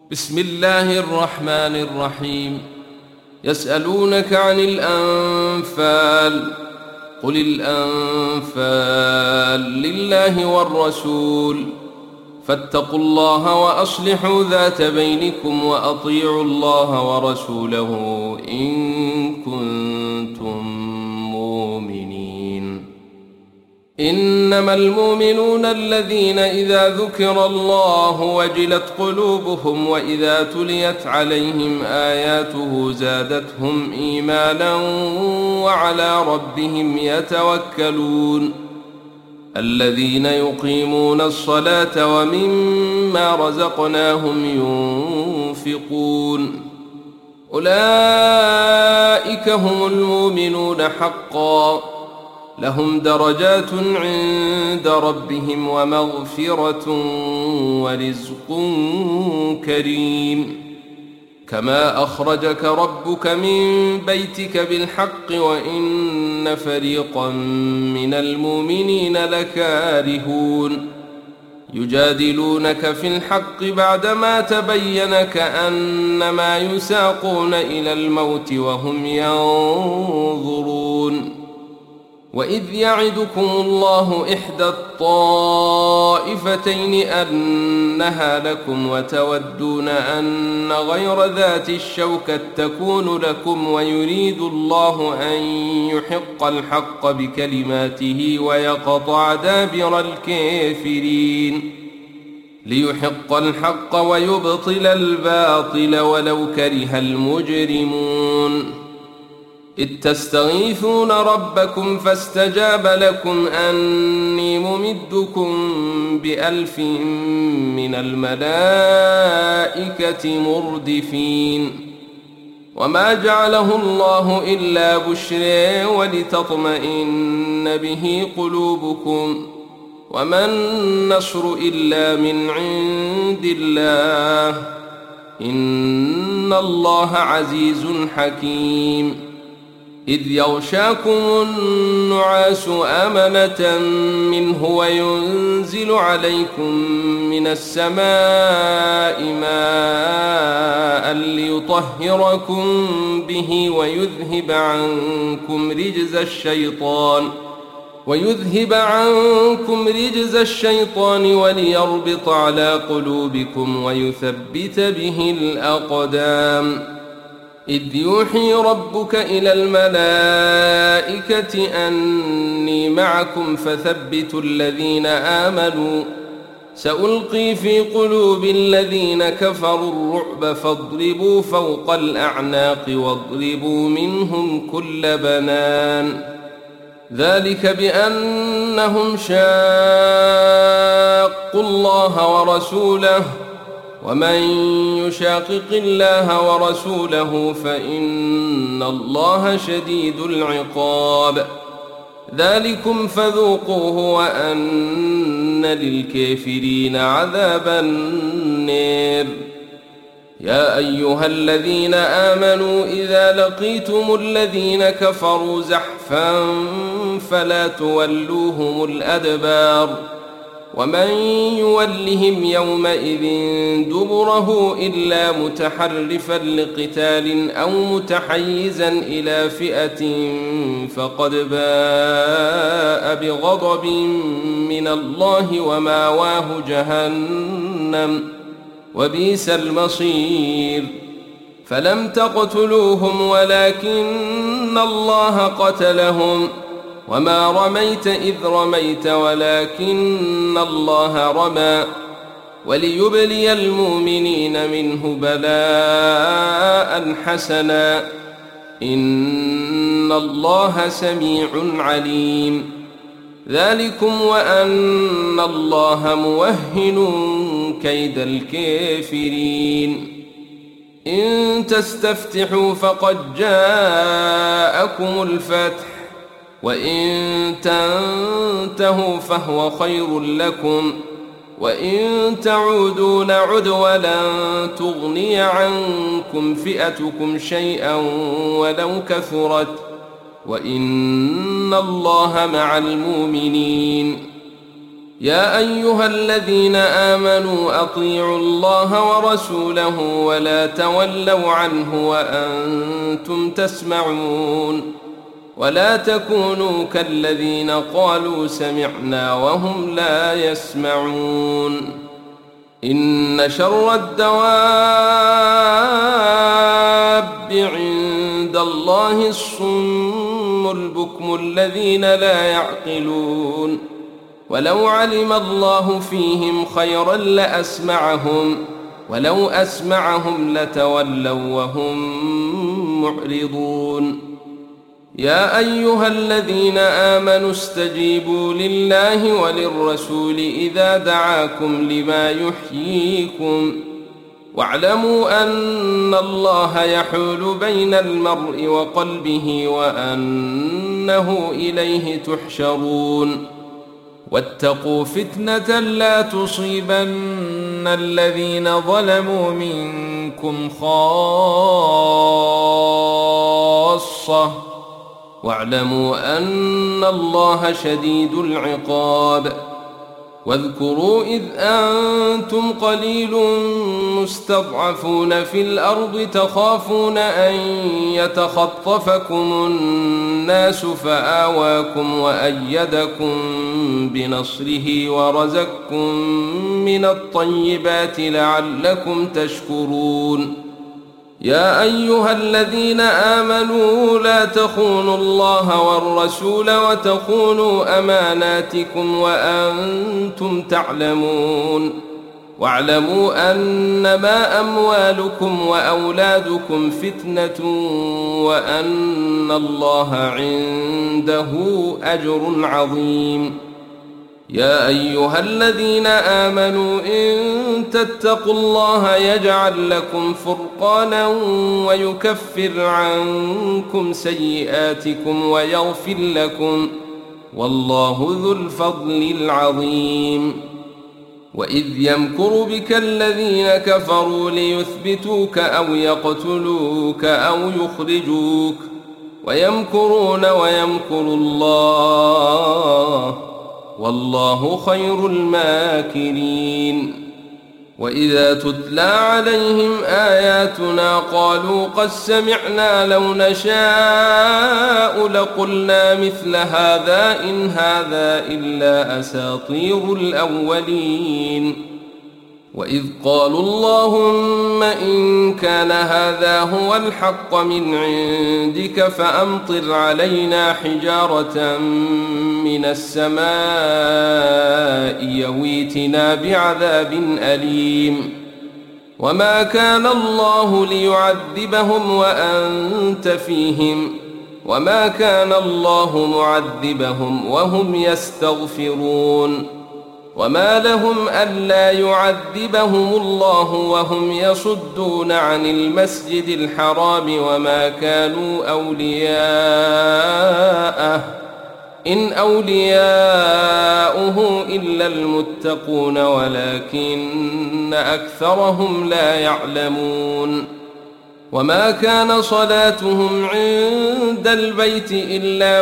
بسم الله الرحمن الرحيم. يسألونك عن الأنفال، قل الأنفال لله والرسول، فاتقوا الله وأصلحوا ذات بينكم وأطيعوا الله ورسوله إن كنتم مؤمنين. إنما المؤمنون الذين إذا ذكر الله وجلت قلوبهم وإذا تليت عليهم آياته زادتهم إيمانا وعلى ربهم يتوكلون. الذين يقيمون الصلاة ومما رزقناهم ينفقون، أولئك هم المؤمنون حقا، لهم درجات عند ربهم ومغفرة ورزق كريم. كما أخرجك ربك من بيتك بالحق وإن فريقا من المؤمنين لكارهون. يجادلونك في الحق بعدما تبين كأنما يساقون إلى الموت وهم ينظرون. وإذ يعدكم الله إحدى الطائفتين أنها لكم وتودون أن غير ذات الشوكة تكون لكم ويريد الله أن يحق الحق بكلماته ويقطع دابر الكافرين، ليحق الحق ويبطل الباطل ولو كره المجرمون. إذ تستغيثون ربكم فاستجاب لكم أني ممدكم ب1000 من الملائكة مردفين. وما جعله الله إلا بشرى ولتطمئن به قلوبكم، وما النصر إلا من عند الله، إن الله عزيز حكيم. إذ يغشاكم النعاس أمنة منه وينزل عليكم من السماء ماء ليطهركم به ويذهب عنكم رجز الشيطان وليربط على قلوبكم ويثبت به الأقدام. إذ يوحي ربك إلى الملائكة أني معكم فثبتوا الذين آمنوا، سألقي في قلوب الذين كفروا الرعب فاضربوا فوق الأعناق واضربوا منهم كل بنان. ذلك بأنهم شاقوا الله ورسوله، ومن يشاقق الله ورسوله فإن الله شديد العقاب. ذلكم فذوقوه وأن للكافرين عذاب النار. يا أيها الذين آمنوا إذا لقيتم الذين كفروا زحفا فلا تولوهم الأدبار، ومن يولهم يومئذ دبره إلا متحرفا لقتال أو متحيزا إلى فئة فقد باء بغضب من الله وماواه جهنم وبئس المصير. فلم تقتلوهم ولكن الله قتلهم، وما رميت إذ رميت ولكن الله رمى، وليبلي المؤمنين منه بلاء حسنا، إن الله سميع عليم. ذلكم وأن الله موهن كيد الكافرين. إن تستفتحوا فقد جاءكم الفتح، وإن تنتهوا فهو خير لكم، وإن تعودوا نعد ولن تغني عنكم فئتكم شيئا ولو كثرت، وإن الله مع المؤمنين. يا أيها الذين آمنوا أطيعوا الله ورسوله ولا تولوا عنه وأنتم تسمعون ولا تكونوا كالذين قالوا سمعنا وهم لا يسمعون إن شر الدواب عند الله الصم البكم الذين لا يعقلون ولو علم الله فيهم خيرا لأسمعهم ولو أسمعهم لتولوا وهم معرضون يا أيها الذين آمنوا استجيبوا لله وللرسول إذا دعاكم لما يحييكم واعلموا أن الله يحول بين المرء وقلبه وأنه إليه تحشرون واتقوا فتنة لا تصيبن الذين ظلموا منكم خاصة واعلموا أن الله شديد العقاب واذكروا إذ أنتم قليل مستضعفون في الأرض تخافون أن يتخطفكم الناس فآواكم وأيدكم بنصره ورزقكم من الطيبات لعلكم تشكرون يا أيها الذين آمنوا لا تخونوا الله والرسول وتخونوا أماناتكم وأنتم تعلمون واعلموا أنما أموالكم وأولادكم فتنة وأن الله عنده أجر عظيم يا أيها الذين آمنوا إن تتقوا الله يجعل لكم فرقانا ويكفر عنكم سيئاتكم ويغفر لكم والله ذو الفضل العظيم وإذ يمكر بك الذين كفروا ليثبتوك أو يقتلوك أو يخرجوك ويمكرون ويمكر الله والله خير الماكرين وإذا تتلى عليهم آياتنا قالوا قد سمعنا لو نشاء لقلنا مثل هذا إن هذا إلا أساطير الأولين وإذ قالوا اللهم إن كان هذا هو الحق من عندك فأمطر علينا حجارة من السماء يويتنا بعذاب أليم وما كان الله ليعذبهم وأنت فيهم وما كان الله معذبهم وهم يستغفرون وما لهم ألا يعذبهم الله وهم يصدون عن المسجد الحرام وما كانوا أولياءه إن أولياؤه إلا المتقون ولكن أكثرهم لا يعلمون وما كان صلاتهم عند البيت إلا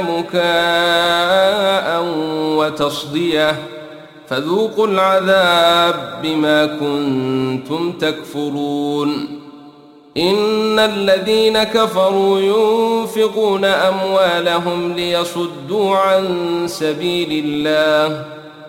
مكاء وتصدية فذوقوا العذاب بما كنتم تكفرون إن الذين كفروا ينفقون أموالهم ليصدوا عن سبيل الله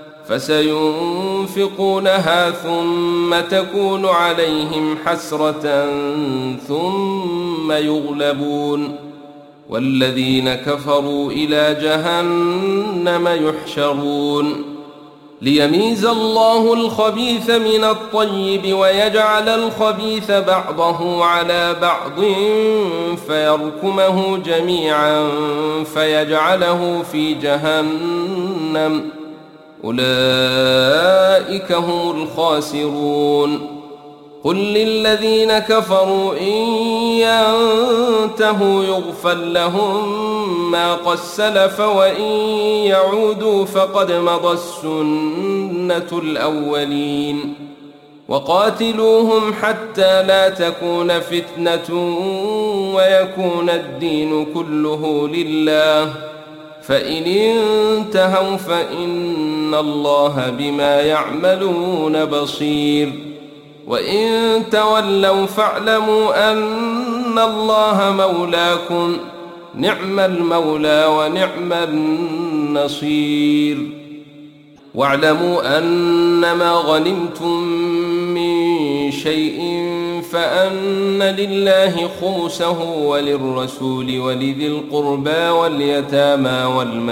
فسينفقونها ثم تكون عليهم حسرة ثم يغلبون والذين كفروا إلى جهنم يحشرون ليميز الله الخبيث من الطيب ويجعل الخبيث بعضه على بعض فيركمه جميعا فيجعله في جهنم أولئك هم الخاسرون قل للذين كفروا إن ينتهوا يغفر لهم ما قد سلف وإن يعودوا فقد مضت سنة الأولين وقاتلوهم حتى لا تكون فتنة ويكون الدين كله لله فإن انتهوا فإن إن الله بما يعملون بصير وإن تولوا فاعلموا أن الله مولاكم نعم المولى ونعم النصير واعلموا أنما غنمتم من شيء فأن لله خمسه وللرسول ولذي القربى واليتامى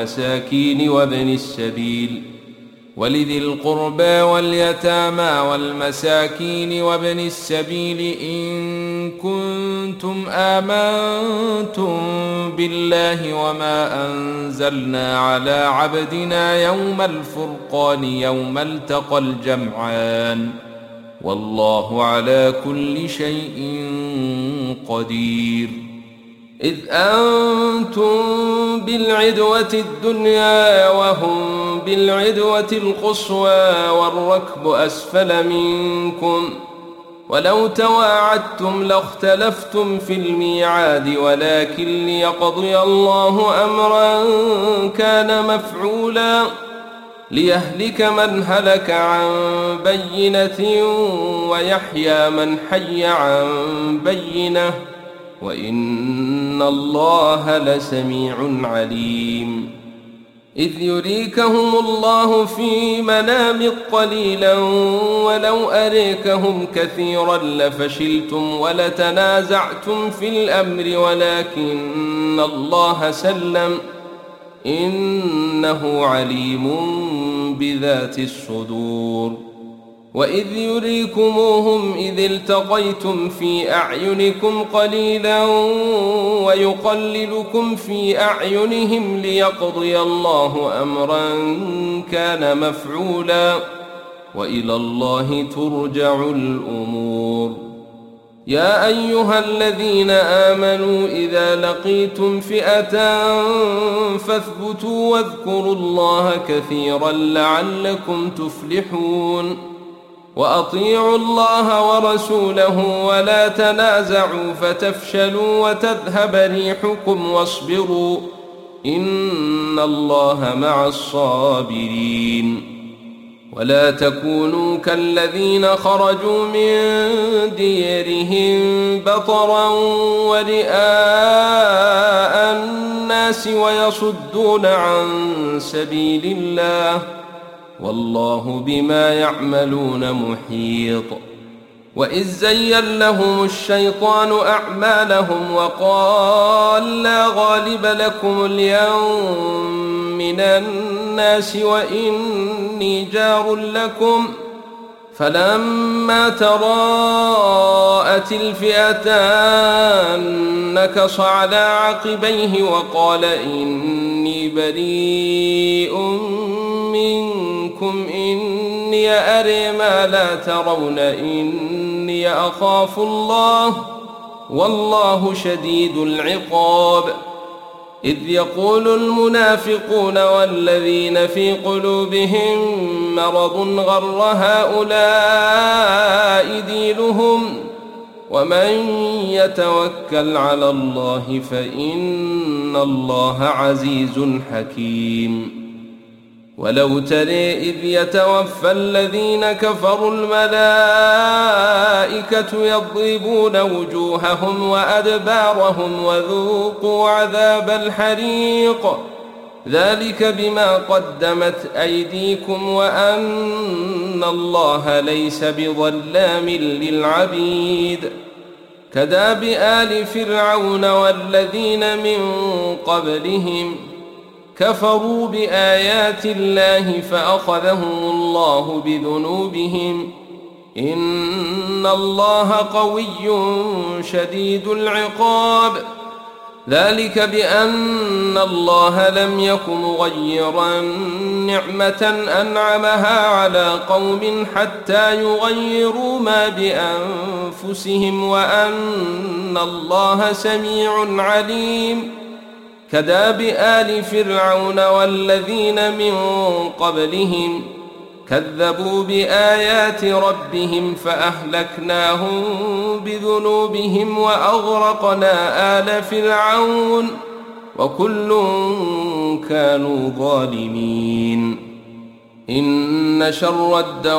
والمساكين وابن السبيل إن كنتم آمنتم بالله وما أنزلنا على عبدنا يوم الفرقان يوم التقى الجمعان والله على كل شيء قدير إذ أنتم بالعدوة الدنيا وهم بالعدوة القصوى والركب أسفل منكم ولو تواعدتم لاختلفتم في الميعاد ولكن ليقضي الله أمرا كان مفعولا ليهلك من هلك عن بينة ويحيى من حي عن بينة وإن الله لسميع عليم إذ يريكهم الله في منامك قليلا ولو أريكهم كثيرا لفشلتم ولتنازعتم في الأمر ولكن الله سلم إنه عليم بذات الصدور وإذ يريكموهم إذ التقيتم في أعينكم قليلا ويقللكم في أعينهم ليقضي الله أمرا كان مفعولا وإلى الله ترجع الأمور يا أيها الذين آمنوا إذا لقيتم فئة فاثبتوا واذكروا الله كثيرا لعلكم تفلحون وأطيعوا الله ورسوله ولا تنازعوا فتفشلوا وتذهب ريحكم واصبروا إن الله مع الصابرين ولا تكونوا كالذين خرجوا من ديرهم بطرا ورئاء الناس ويصدون عن سبيل الله والله بما يعملون محيط وإذ زين لهم الشيطان أعمالهم وقال لا غالب لكم اليوم من الناس وإني جار لكم فلما تراءت الفئتان نكص على عقبيه وقال إني بريء منكم إني أرى ما لا ترون إني أخاف الله والله شديد العقاب إذ يقول المنافقون والذين في قلوبهم مرض غر هؤلاء دينهم ومن يتوكل على الله فإن الله عزيز حكيم ولو ترى إذ يتوفى الذين كفروا الملائكة يضربون وجوههم وأدبارهم وذوقوا عذاب الحريق ذلك بما قدمت أيديكم وأن الله ليس بظلام للعبيد كداب آل فرعون والذين من قبلهم كفروا بآيات الله فأخذهم الله بذنوبهم إن الله قوي شديد العقاب ذلك بأن الله لم يك مغيرا نعمة أنعمها على قوم حتى يغيروا ما بأنفسهم وأن الله سميع عليم كداب آل فرعون والذين من قبلهم كذبوا بآيات ربهم فأهلكناهم بذنوبهم وأغرقنا آل فرعون وكل كانوا ظالمين إن شر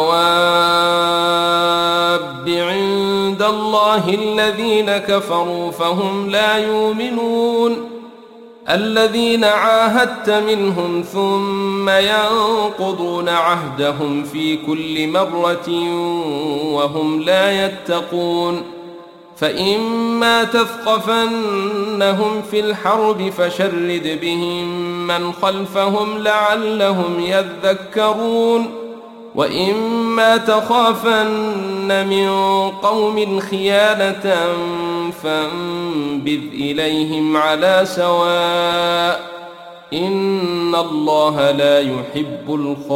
الدواب عند الله الذين كفروا فهم لا يؤمنون الذين عاهدت منهم ثم ينقضون عهدهم في كل مرة وهم لا يتقون فإما تثقفنهم في الحرب فشرد بهم من خلفهم لعلهم يذكرون وإما تخافن من قوم خيانة فانبذ إليهم على سواء إن الله لا يحب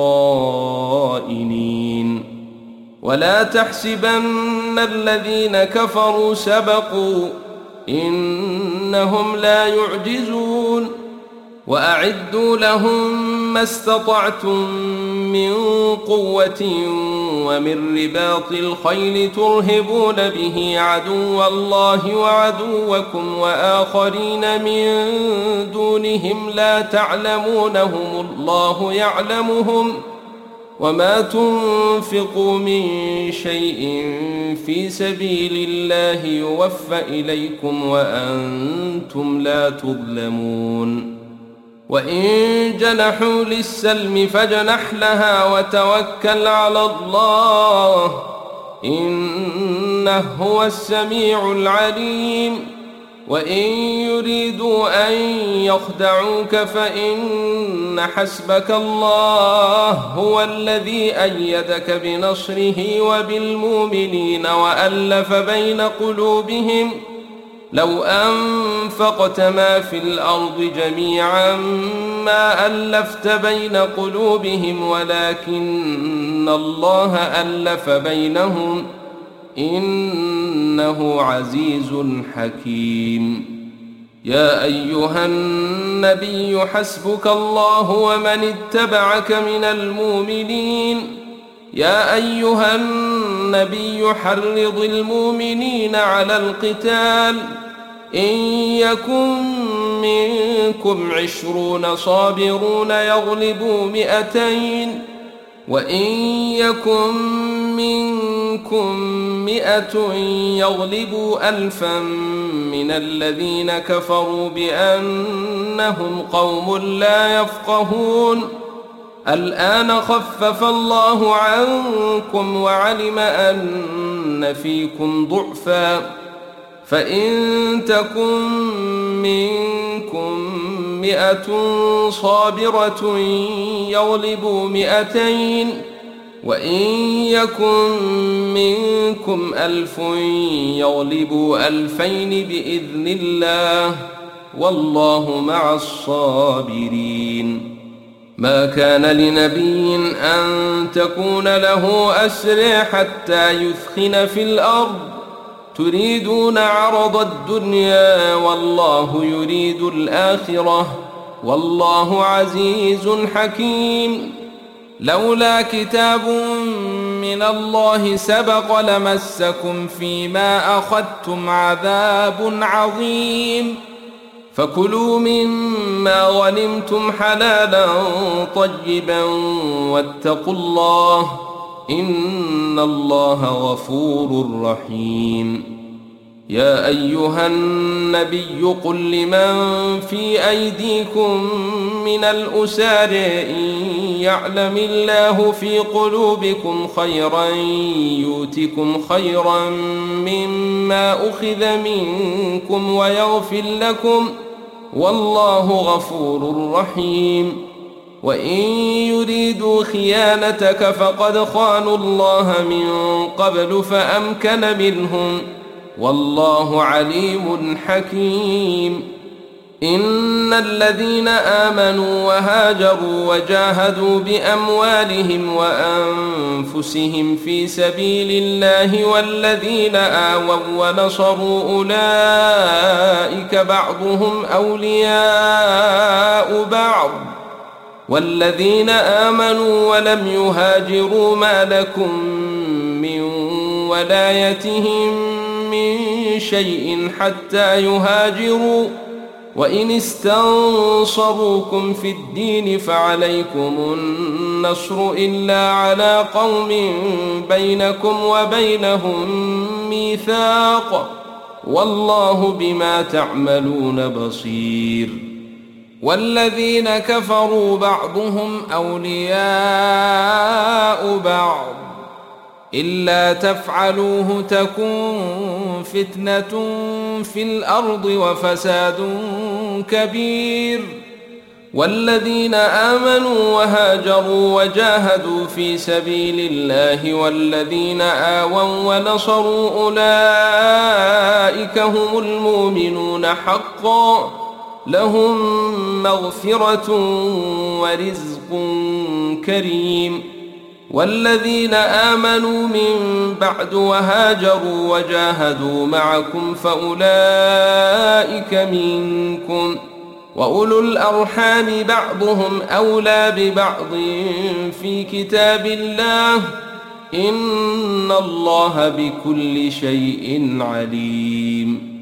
الخائنين ولا تحسبن الذين كفروا سبقوا إنهم لا يعجزون وأعدوا لهم ما استطعتم من قوة ومن رباط الخيل ترهبون به عدو الله وعدوكم وآخرين من دونهم لا تعلمونهم الله يعلمهم وما تنفقوا من شيء في سبيل الله يوفى إليكم وأنتم لا تظلمون وإن جنحوا للسلم فاجنح لها وتوكل على الله إنه هو السميع العليم وإن يريدوا أن يخدعوك فإن حسبك الله هو الذي أيدك بنصره وبالمؤمنين وألف بين قلوبهم لو أنفقت ما في الأرض جميعا ما ألفت بين قلوبهم ولكن الله ألف بينهم إنه عزيز حكيم يا أيها النبي حسبك الله ومن اتبعك من المؤمنين يا أيها النبي حرض المؤمنين على القتال إن يكن منكم 20 صابرون يغلبوا 200 وإن يكن منكم 100 يغلبوا 1000 من الذين كفروا بأنهم قوم لا يفقهون الآن خفف الله عنكم وعلم أن فيكم ضعفا فإن تكن منكم 100 صابرة يغلبوا 200 وإن يكن منكم 1000 يغلبوا 2000 بإذن الله والله مع الصابرين ما كان لنبي أن تكون له أسر حتى يثخن في الأرض تريدون عرض الدنيا والله يريد الآخرة والله عزيز حكيم لولا كتاب من الله سبق لمسكم فيما أخذتم عذاب عظيم فكلوا مما غنمتم حلالا طيبا واتقوا الله إن الله غفور رحيم يا أيها النبي قل لمن في أيديكم من الأسار إن يعلم الله في قلوبكم خيرا يؤتكم خيرا مما أخذ منكم ويغفر لكم والله غفور رحيم وإن يريدوا خيانتك فقد خانوا الله من قبل فأمكن منهم والله عليم حكيم إن الذين آمنوا وهاجروا وجاهدوا بأموالهم وأنفسهم في سبيل الله والذين آووا ونصروا أولئك بعضهم أولياء بعض والذين آمنوا ولم يهاجروا ما لكم من ولايتهم من شيء حتى يهاجروا وإن استنصروكم في الدين فعليكم النصر إلا على قوم بينكم وبينهم ميثاق والله بما تعملون بصير والذين كفروا بعضهم أولياء بعض إلا تفعلوه تكن فتنة في الأرض وفساد كبير والذين آمنوا وهاجروا وجاهدوا في سبيل الله والذين آووا ونصروا أولئك هم المؤمنون حقا لهم مغفرة ورزق كريم والذين آمنوا من بعد وهاجروا وجاهدوا معكم فأولئك منكم وأولو الأرحام بعضهم أولى ببعض في كتاب الله إن الله بكل شيء عليم